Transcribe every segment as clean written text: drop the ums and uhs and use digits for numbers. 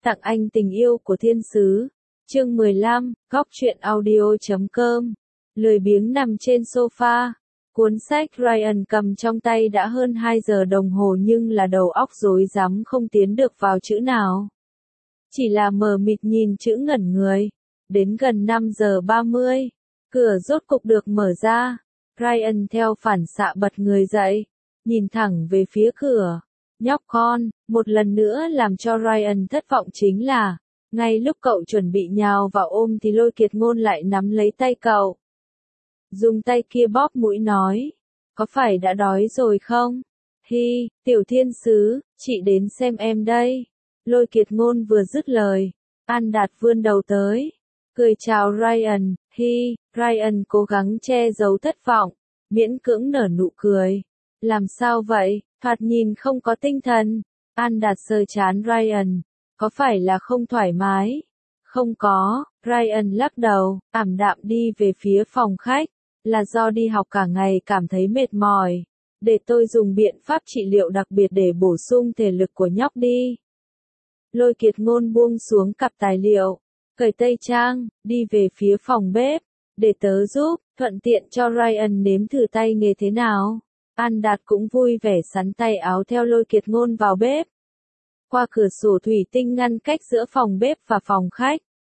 Tặng anh tình yêu của thiên sứ. Chương 15, góc truyện audio.com. Lười biếng nằm trên sofa. Cuốn sách Ryan cầm trong tay đã hơn 2 giờ đồng hồ nhưng là đầu óc rối rắm không tiến được vào chữ nào. Chỉ là mờ mịt nhìn chữ ngẩn người. Đến gần 5 giờ 30, cửa rốt cục được mở ra. Ryan theo phản xạ bật người dậy, nhìn thẳng về phía cửa. Nhóc con, một lần nữa làm cho Ryan thất vọng chính là, ngay lúc cậu chuẩn bị nhào vào ôm thì Lôi Kiệt Ngôn lại nắm lấy tay cậu. Dùng tay kia bóp mũi nói, có phải đã đói rồi không? Hi, tiểu thiên sứ, chị đến xem em đây. Lôi Kiệt Ngôn vừa dứt lời, An Đạt vươn đầu tới, cười chào Ryan. Hi, Ryan cố gắng che giấu thất vọng, miễn cưỡng nở nụ cười. Làm sao vậy, thoạt nhìn không có tinh thần. An Đạt sờ trán Ryan, có phải là không thoải mái? Không có, Ryan lắc đầu, ảm đạm đi về phía phòng khách, là do đi học cả ngày cảm thấy mệt mỏi. Để tôi dùng biện pháp trị liệu đặc biệt để bổ sung thể lực của nhóc đi. Lôi Kiệt Ngôn buông xuống cặp tài liệu, cởi tây trang, đi về phía phòng bếp, để tớ giúp, thuận tiện cho Ryan nếm thử tay nghề thế nào. An Đạt cũng vui vẻ sắn tay áo theo Lôi Kiệt Ngôn vào bếp. Qua cửa sổ thủy tinh ngăn cách giữa phòng bếp và phòng khách,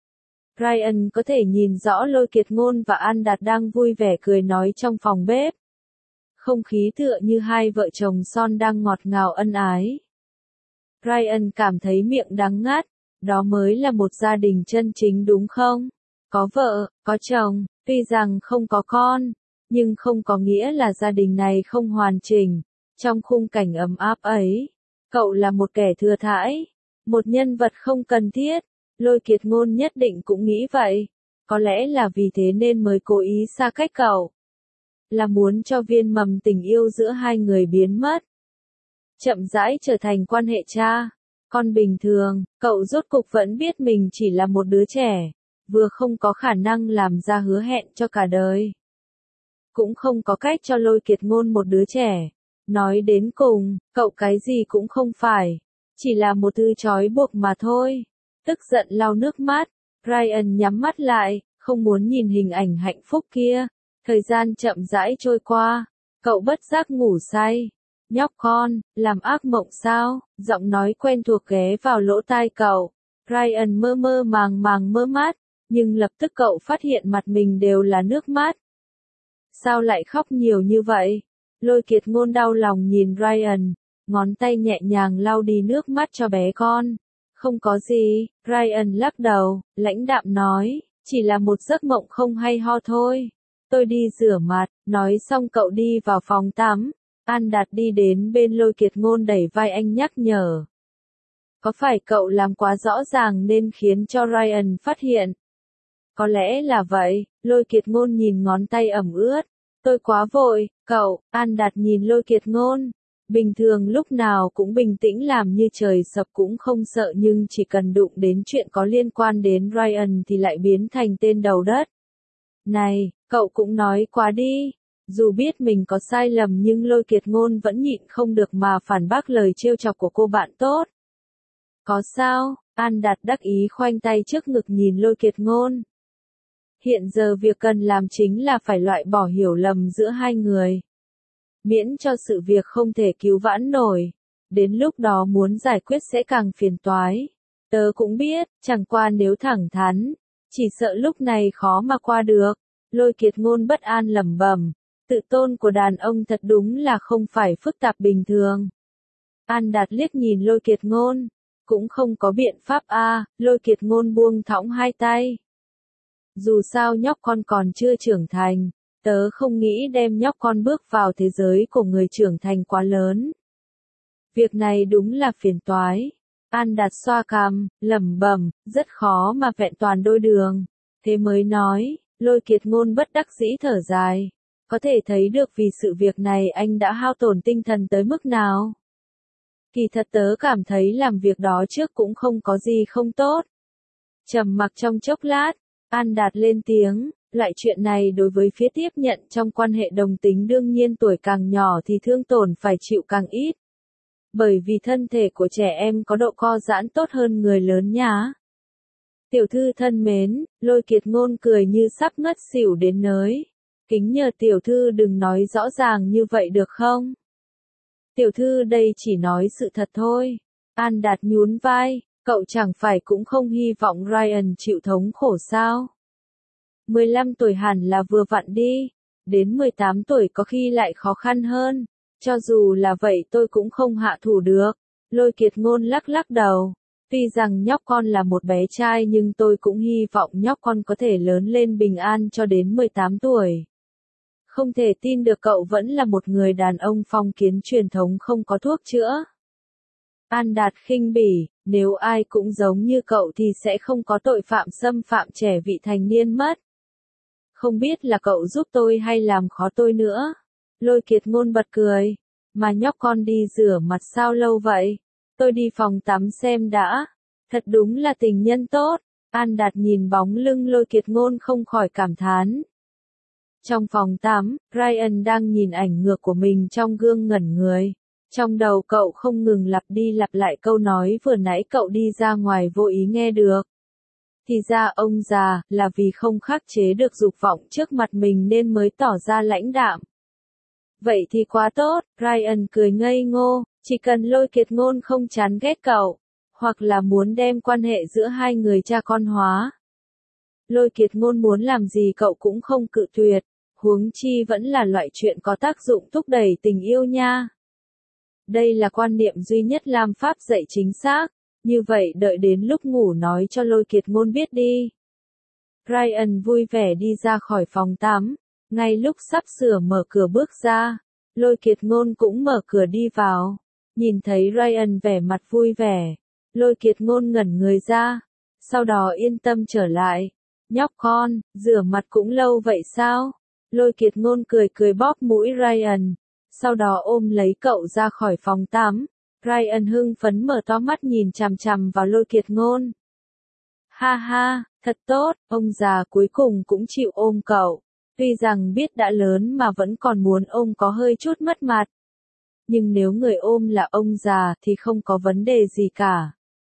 Ryan có thể nhìn rõ Lôi Kiệt Ngôn và An Đạt đang vui vẻ cười nói trong phòng bếp. Không khí tựa như hai vợ chồng son đang ngọt ngào ân ái. Ryan cảm thấy miệng đắng ngắt, đó mới là một gia đình chân chính đúng không? Có vợ, có chồng, tuy rằng không có con, nhưng không có nghĩa là gia đình này không hoàn chỉnh. Trong khung cảnh ấm áp ấy, cậu là một kẻ thừa thãi, một nhân vật không cần thiết. Lôi Kiệt Ngôn nhất định cũng nghĩ vậy. Có lẽ là vì thế nên mới cố ý xa cách cậu. Là muốn cho viên mầm tình yêu giữa hai người biến mất. Chậm rãi trở thành quan hệ cha con bình thường. Cậu rốt cục vẫn biết mình chỉ là một đứa trẻ, vừa không có khả năng làm ra hứa hẹn cho cả đời, cũng không có cách cho Lôi Kiệt Ngôn một đứa trẻ. Nói đến cùng, cậu cái gì cũng không phải, chỉ là một thứ trói buộc mà thôi. Tức giận lau nước mắt, Ryan nhắm mắt lại, không muốn nhìn hình ảnh hạnh phúc kia. Thời gian chậm rãi trôi qua, cậu bất giác ngủ say. Nhóc con, làm ác mộng sao? Giọng nói quen thuộc ghé vào lỗ tai cậu. Ryan mơ mơ màng mơ mắt, nhưng lập tức cậu phát hiện mặt mình đều là nước mắt. Sao lại khóc nhiều như vậy? Lôi Kiệt Ngôn đau lòng nhìn Ryan, ngón tay nhẹ nhàng lau đi nước mắt cho bé con. Không có gì, Ryan lắc đầu, lãnh đạm nói, chỉ là một giấc mộng không hay ho thôi. Tôi đi rửa mặt, nói xong cậu đi vào phòng tắm. An Đạt đi đến bên Lôi Kiệt Ngôn đẩy vai anh nhắc nhở. Có phải cậu làm quá rõ ràng nên khiến cho Ryan phát hiện? Có lẽ là vậy. Lôi Kiệt Ngôn nhìn ngón tay ẩm ướt. Tôi quá vội, cậu. An Đạt nhìn Lôi Kiệt Ngôn. Bình thường lúc nào cũng bình tĩnh làm như trời sập cũng không sợ, nhưng chỉ cần đụng đến chuyện có liên quan đến Ryan thì lại biến thành tên đầu đất. Này, cậu cũng nói quá đi. Dù biết mình có sai lầm nhưng Lôi Kiệt Ngôn vẫn nhịn không được mà phản bác lời trêu chọc của cô bạn tốt. Có sao? An Đạt đắc ý khoanh tay trước ngực nhìn Lôi Kiệt Ngôn. Hiện giờ việc cần làm chính là phải loại bỏ hiểu lầm giữa hai người. Miễn cho sự việc không thể cứu vãn nổi. Đến lúc đó muốn giải quyết sẽ càng phiền toái. Tớ cũng biết, chẳng qua nếu thẳng thắn, chỉ sợ lúc này khó mà qua được. Lôi Kiệt Ngôn bất an lẩm bẩm. Tự tôn của đàn ông thật đúng là không phải phức tạp bình thường. An Đạt liếc nhìn Lôi Kiệt Ngôn. Cũng không có biện pháp a. Lôi Kiệt Ngôn buông thõng hai tay. Dù sao nhóc con còn chưa trưởng thành. Tớ không nghĩ đem nhóc con bước vào thế giới của người trưởng thành quá lớn. Việc này đúng là phiền toái. An Đạt xoa cằm, lẩm bẩm, rất khó mà vẹn toàn đôi đường. Thế mới nói, Lôi Kiệt Ngôn bất đắc dĩ thở dài. Có thể thấy được vì sự việc này anh đã hao tổn tinh thần tới mức nào. Kỳ thật tớ cảm thấy làm việc đó trước cũng không có gì không tốt. Trầm mặc trong chốc lát, An Đạt lên tiếng. Loại chuyện này đối với phía tiếp nhận trong quan hệ đồng tính đương nhiên tuổi càng nhỏ thì thương tổn phải chịu càng ít. Bởi vì thân thể của trẻ em có độ co giãn tốt hơn người lớn nhá. Tiểu thư thân mến, Lôi Kiệt Ngôn cười như sắp ngất xỉu đến nơi. Kính nhờ tiểu thư đừng nói rõ ràng như vậy được không? Tiểu thư đây chỉ nói sự thật thôi. An Đạt nhún vai, cậu chẳng phải cũng không hy vọng Ryan chịu thống khổ sao? 15 tuổi hẳn là vừa vặn đi, đến 18 tuổi có khi lại khó khăn hơn. Cho dù là vậy tôi cũng không hạ thủ được. Lôi Kiệt Ngôn lắc lắc đầu. Tuy rằng nhóc con là một bé trai nhưng tôi cũng hy vọng nhóc con có thể lớn lên bình an cho đến 18 tuổi. Không thể tin được cậu vẫn là một người đàn ông phong kiến truyền thống không có thuốc chữa. An Đạt khinh bỉ, nếu ai cũng giống như cậu thì sẽ không có tội phạm xâm phạm trẻ vị thành niên mất. Không biết là cậu giúp tôi hay làm khó tôi nữa. Lôi Kiệt Ngôn bật cười. Mà nhóc con đi rửa mặt sao lâu vậy? Tôi đi phòng tắm xem đã. Thật đúng là tình nhân tốt. An Đạt nhìn bóng lưng Lôi Kiệt Ngôn không khỏi cảm thán. Trong phòng tắm, Ryan đang nhìn ảnh ngược của mình trong gương ngẩn người. Trong đầu cậu không ngừng lặp đi lặp lại câu nói vừa nãy cậu đi ra ngoài vô ý nghe được. Thì ra ông già, là vì không khắc chế được dục vọng trước mặt mình nên mới tỏ ra lãnh đạm. Vậy thì quá tốt, Ryan cười ngây ngô, chỉ cần Lôi Kiệt Ngôn không chán ghét cậu, hoặc là muốn đem quan hệ giữa hai người cha con hóa. Lôi Kiệt Ngôn muốn làm gì cậu cũng không cự tuyệt, huống chi vẫn là loại chuyện có tác dụng thúc đẩy tình yêu nha. Đây là quan niệm duy nhất Lam Pháp dạy chính xác, như vậy đợi đến lúc ngủ nói cho Lôi Kiệt Ngôn biết đi. Ryan vui vẻ đi ra khỏi phòng tắm, ngay lúc sắp sửa mở cửa bước ra, Lôi Kiệt Ngôn cũng mở cửa đi vào. Nhìn thấy Ryan vẻ mặt vui vẻ, Lôi Kiệt Ngôn ngẩn người ra, sau đó yên tâm trở lại. Nhóc con, rửa mặt cũng lâu vậy sao? Lôi Kiệt Ngôn cười cười bóp mũi Ryan, sau đó ôm lấy cậu ra khỏi phòng tắm. Ryan hưng phấn mở to mắt nhìn chằm chằm vào Lôi Kiệt Ngôn. Ha ha, thật tốt, ông già cuối cùng cũng chịu ôm cậu. Tuy rằng biết đã lớn mà vẫn còn muốn ôm có hơi chút mất mặt. Nhưng nếu người ôm là ông già thì không có vấn đề gì cả.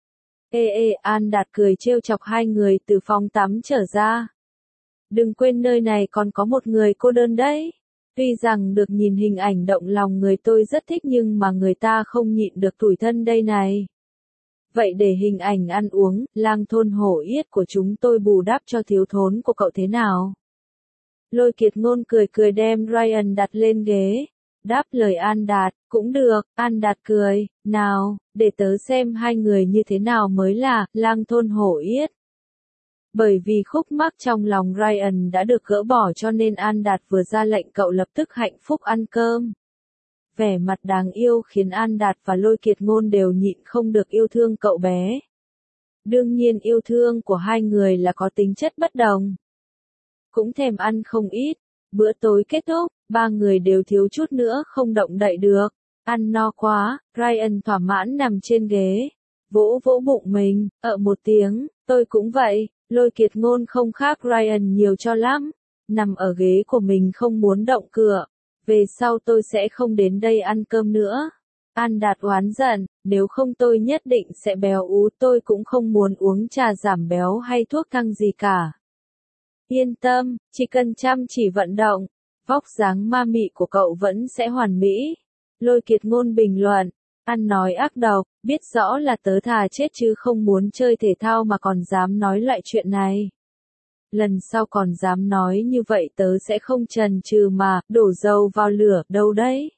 An Đạt cười trêu chọc hai người từ phòng tắm trở ra. Đừng quên nơi này còn có một người cô đơn đấy. Tuy rằng được nhìn hình ảnh động lòng người tôi rất thích nhưng mà người ta không nhịn được tủi thân đây này. Vậy để hình ảnh ăn uống, lang thôn hổ yết của chúng tôi bù đắp cho thiếu thốn của cậu thế nào? Lôi Kiệt Ngôn cười cười đem Ryan đặt lên ghế. Đáp lời An Đạt, cũng được, An Đạt cười, nào, để tớ xem hai người như thế nào mới là lang thôn hổ yết. Bởi vì khúc mắc trong lòng Ryan đã được gỡ bỏ cho nên An Đạt vừa ra lệnh cậu lập tức hạnh phúc ăn cơm. Vẻ mặt đáng yêu khiến An Đạt và Lôi Kiệt Ngôn đều nhịn không được yêu thương cậu bé. Đương nhiên yêu thương của hai người là có tính chất bất đồng. Cũng thèm ăn không ít. Bữa tối kết thúc, ba người đều thiếu chút nữa không động đậy được. Ăn no quá, Ryan thỏa mãn nằm trên ghế. Vỗ vỗ bụng mình, một tiếng, tôi cũng vậy. Lôi Kiệt Ngôn không khác Ryan nhiều cho lắm. Nằm ở ghế của mình không muốn động cửa. Về sau tôi sẽ không đến đây ăn cơm nữa. An Đạt oán giận, nếu không tôi nhất định sẽ béo ú, tôi cũng không muốn uống trà giảm béo hay thuốc thăng gì cả. Yên tâm, chỉ cần chăm chỉ vận động, vóc dáng ma mị của cậu vẫn sẽ hoàn mỹ. Lôi Kiệt Ngôn bình luận, ăn nói ác độc, biết rõ là tớ thà chết chứ không muốn chơi thể thao mà còn dám nói loại chuyện này. Lần sau còn dám nói như vậy tớ sẽ không chần chừ mà đổ dầu vào lửa đâu đấy.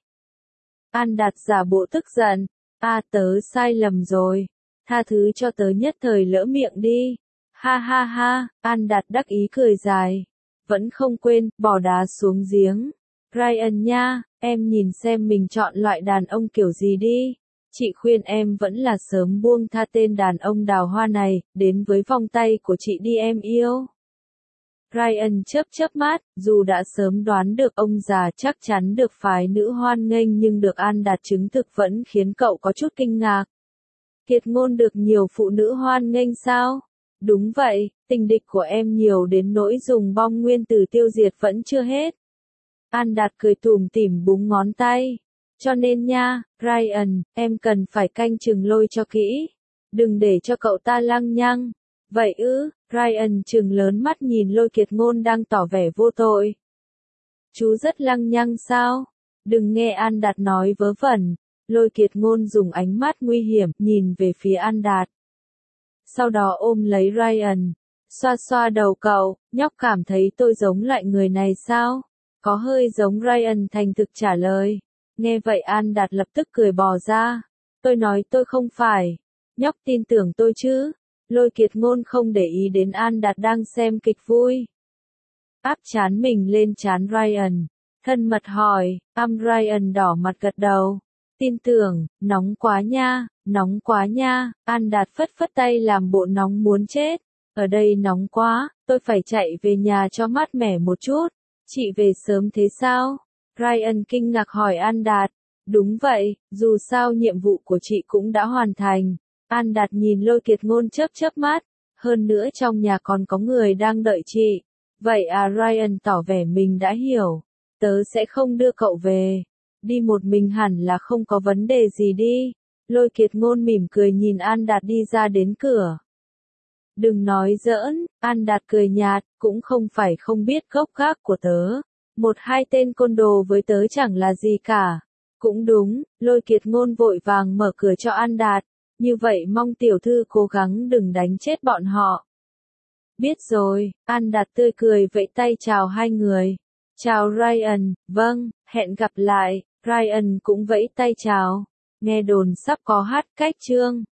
An Đạt giả bộ tức giận, tớ sai lầm rồi, tha thứ cho tớ nhất thời lỡ miệng đi. Ha ha ha, An Đạt đắc ý cười dài. Vẫn không quên, bỏ đá xuống giếng. Ryan nha, em nhìn xem mình chọn loại đàn ông kiểu gì đi. Chị khuyên em vẫn là sớm buông tha tên đàn ông đào hoa này, đến với vòng tay của chị đi em yêu. Ryan chớp chớp mắt, dù đã sớm đoán được ông già chắc chắn được phái nữ hoan nghênh nhưng được An Đạt chứng thực vẫn khiến cậu có chút kinh ngạc. Kiệt Ngôn được nhiều phụ nữ hoan nghênh sao? Đúng vậy, tình địch của em nhiều đến nỗi dùng bom nguyên tử tiêu diệt vẫn chưa hết. An Đạt cười tủm tỉm búng ngón tay. Cho nên nha, Ryan, em cần phải canh chừng Lôi cho kỹ. Đừng để cho cậu ta lăng nhăng. Vậy ư, Ryan trừng lớn mắt nhìn Lôi Kiệt Ngôn đang tỏ vẻ vô tội. Chú rất lăng nhăng sao? Đừng nghe An Đạt nói vớ vẩn. Lôi Kiệt Ngôn dùng ánh mắt nguy hiểm nhìn về phía An Đạt. Sau đó ôm lấy Ryan. Xoa xoa đầu cậu, nhóc cảm thấy tôi giống loại người này sao? Có hơi giống. Ryan thành thực trả lời. Nghe vậy An Đạt lập tức cười bò ra. Tôi nói tôi không phải. Nhóc tin tưởng tôi chứ? Lôi Kiệt Ngôn không để ý đến An Đạt đang xem kịch vui. Áp trán mình lên trán Ryan. Thân mật hỏi, Ryan đỏ mặt gật đầu. Tin tưởng, nóng quá nha, nóng quá nha. An Đạt phất phất tay làm bộ nóng muốn chết. Ở đây nóng quá, tôi phải chạy về nhà cho mát mẻ một chút. Chị về sớm thế sao? Ryan kinh ngạc hỏi An Đạt. Đúng vậy, dù sao nhiệm vụ của chị cũng đã hoàn thành. An Đạt nhìn Lôi Kiệt Ngôn chớp chớp mắt. Hơn nữa trong nhà còn có người đang đợi chị. Vậy à, Ryan tỏ vẻ mình đã hiểu. Tớ sẽ không đưa cậu về. Đi một mình hẳn là không có vấn đề gì đi. Lôi Kiệt Ngôn mỉm cười nhìn An Đạt đi ra đến cửa. Đừng nói giỡn, An Đạt cười nhạt, cũng không phải không biết gốc gác của tớ. Một hai tên côn đồ với tớ chẳng là gì cả. Cũng đúng, Lôi Kiệt Ngôn vội vàng mở cửa cho An Đạt. Như vậy mong tiểu thư cố gắng đừng đánh chết bọn họ. Biết rồi, An Đạt tươi cười vẫy tay chào hai người. Chào Ryan, vâng, hẹn gặp lại. Ryan cũng vẫy tay chào. Nghe đồn sắp có hát cách chương.